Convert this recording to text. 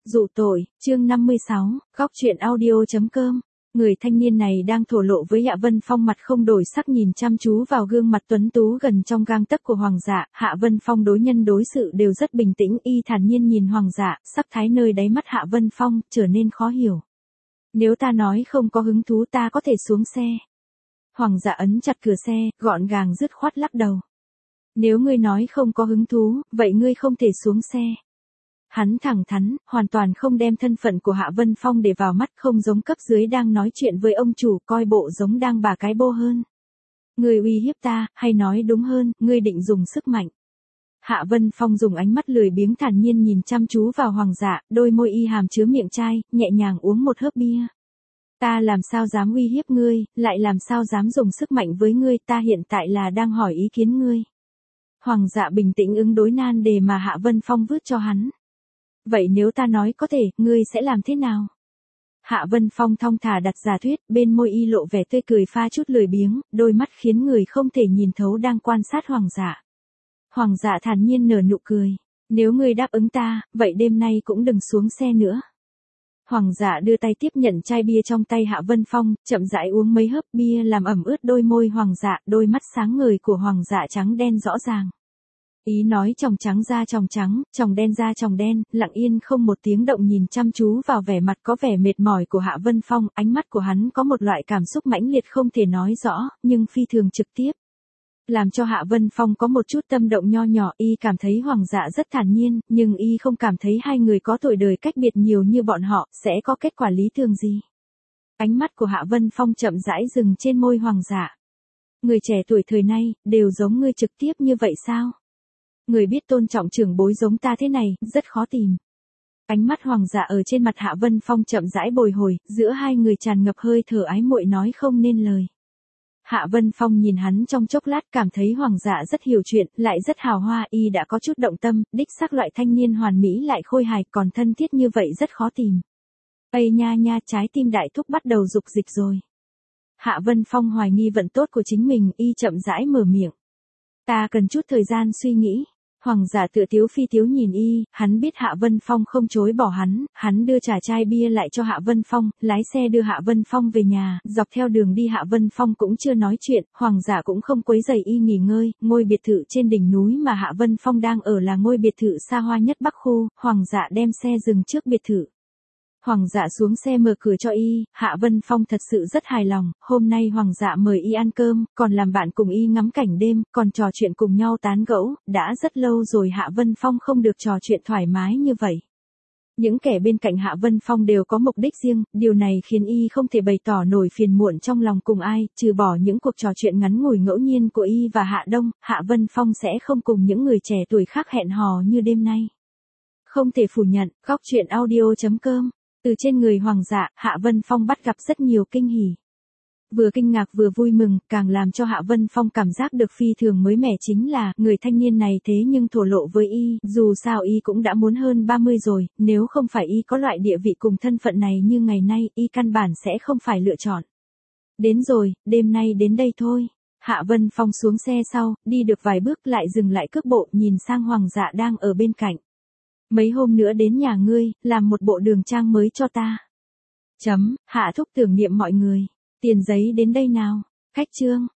Dụ tội, chương 56, góc truyện audio.com. Người thanh niên này đang thổ lộ với Hạ Vân Phong, mặt không đổi sắc nhìn chăm chú vào gương mặt tuấn tú gần trong gang tấc của Hoàng dạ. Hạ Vân Phong đối nhân đối sự đều rất bình tĩnh, y thản nhiên nhìn Hoàng dạ, sắc thái nơi đáy mắt Hạ Vân Phong trở nên khó hiểu. Nếu ta nói không có hứng thú ta có thể xuống xe. Hoàng dạ ấn chặt cửa xe, gọn gàng dứt khoát lắc đầu. Nếu ngươi nói không có hứng thú, vậy ngươi không thể xuống xe. Hắn thẳng thắn, hoàn toàn không đem thân phận của Hạ Vân Phong để vào mắt, không giống cấp dưới đang nói chuyện với ông chủ, coi bộ giống đang bà cái bô hơn. Ngươi uy hiếp ta, hay nói đúng hơn, ngươi định dùng sức mạnh. Hạ Vân Phong dùng ánh mắt lười biếng thản nhiên nhìn chăm chú vào Hoàng dạ, đôi môi y hàm chứa miệng chai, nhẹ nhàng uống một hớp bia. Ta làm sao dám uy hiếp ngươi, lại làm sao dám dùng sức mạnh với ngươi, ta hiện tại là đang hỏi ý kiến ngươi. Hoàng dạ bình tĩnh ứng đối nan đề mà Hạ Vân Phong vứt cho hắn. Vậy nếu ta nói có thể, ngươi sẽ làm thế nào? Hạ Vân Phong thong thả đặt giả thuyết, bên môi y lộ vẻ tươi cười pha chút lười biếng, đôi mắt khiến người không thể nhìn thấu đang quan sát Hoàng dạ. Hoàng dạ thản nhiên nở nụ cười. Nếu ngươi đáp ứng ta, vậy đêm nay cũng đừng xuống xe nữa. Hoàng dạ đưa tay tiếp nhận chai bia trong tay Hạ Vân Phong, chậm rãi uống mấy hớp bia làm ẩm ướt đôi môi Hoàng dạ, đôi mắt sáng ngời của Hoàng dạ trắng đen rõ ràng. Ý nói tròng trắng ra tròng trắng, tròng đen ra tròng đen, lặng yên không một tiếng động nhìn chăm chú vào vẻ mặt có vẻ mệt mỏi của Hạ Vân Phong, ánh mắt của hắn có một loại cảm xúc mãnh liệt không thể nói rõ, nhưng phi thường trực tiếp. Làm cho Hạ Vân Phong có một chút tâm động nho nhỏ, y cảm thấy Hoàng dạ rất thản nhiên, nhưng y không cảm thấy hai người có tuổi đời cách biệt nhiều như bọn họ, sẽ có kết quả lý tưởng gì. Ánh mắt của Hạ Vân Phong chậm rãi dừng trên môi Hoàng dạ. Người trẻ tuổi thời nay, đều giống ngươi trực tiếp như vậy sao? Người biết tôn trọng trưởng bối giống ta thế này, rất khó tìm. Ánh mắt Hoàng dạ ở trên mặt Hạ Vân Phong chậm rãi bồi hồi, giữa hai người tràn ngập hơi thở ái muội nói không nên lời. Hạ Vân Phong nhìn hắn trong chốc lát cảm thấy Hoàng dạ rất hiểu chuyện, lại rất hào hoa, y đã có chút động tâm, đích xác loại thanh niên hoàn mỹ lại khôi hài, còn thân thiết như vậy rất khó tìm. Ây nha nha, trái tim đại thúc bắt đầu dục dịch rồi. Hạ Vân Phong hoài nghi vận tốt của chính mình, y chậm rãi mở miệng. Ta cần chút thời gian suy nghĩ. Hoàng giả tựa tiếu phi tiếu nhìn y, hắn biết Hạ Vân Phong không chối bỏ hắn đưa trả chai bia lại cho Hạ Vân Phong, lái xe đưa Hạ Vân Phong về nhà, dọc theo đường đi Hạ Vân Phong cũng chưa nói chuyện, Hoàng giả cũng không quấy rầy y nghỉ ngơi, ngôi biệt thự trên đỉnh núi mà Hạ Vân Phong đang ở là ngôi biệt thự xa hoa nhất Bắc khu, Hoàng giả đem xe dừng trước biệt thự. Hoàng dạ xuống xe mở cửa cho y, Hạ Vân Phong thật sự rất hài lòng, hôm nay Hoàng dạ mời y ăn cơm, còn làm bạn cùng y ngắm cảnh đêm, còn trò chuyện cùng nhau tán gẫu, đã rất lâu rồi Hạ Vân Phong không được trò chuyện thoải mái như vậy. Những kẻ bên cạnh Hạ Vân Phong đều có mục đích riêng, điều này khiến y không thể bày tỏ nổi phiền muộn trong lòng cùng ai, trừ bỏ những cuộc trò chuyện ngắn ngủi ngẫu nhiên của y và Hạ Đông, Hạ Vân Phong sẽ không cùng những người trẻ tuổi khác hẹn hò như đêm nay. Không thể phủ nhận, góc truyện audio.com. Từ trên người Hoàng dạ, Hạ Vân Phong bắt gặp rất nhiều kinh hỉ. Vừa kinh ngạc vừa vui mừng, càng làm cho Hạ Vân Phong cảm giác được phi thường mới mẻ chính là, người thanh niên này thế nhưng thổ lộ với y, dù sao y cũng đã muốn hơn 30 rồi, nếu không phải y có loại địa vị cùng thân phận này như ngày nay, y căn bản sẽ không phải lựa chọn. Đến rồi, đêm nay đến đây thôi. Hạ Vân Phong xuống xe sau, đi được vài bước lại dừng lại cước bộ nhìn sang Hoàng dạ đang ở bên cạnh. Mấy hôm nữa đến nhà ngươi, làm một bộ đường trang mới cho ta. Hạ thúc tưởng niệm mọi người. Tiền giấy đến đây nào. Khách chương.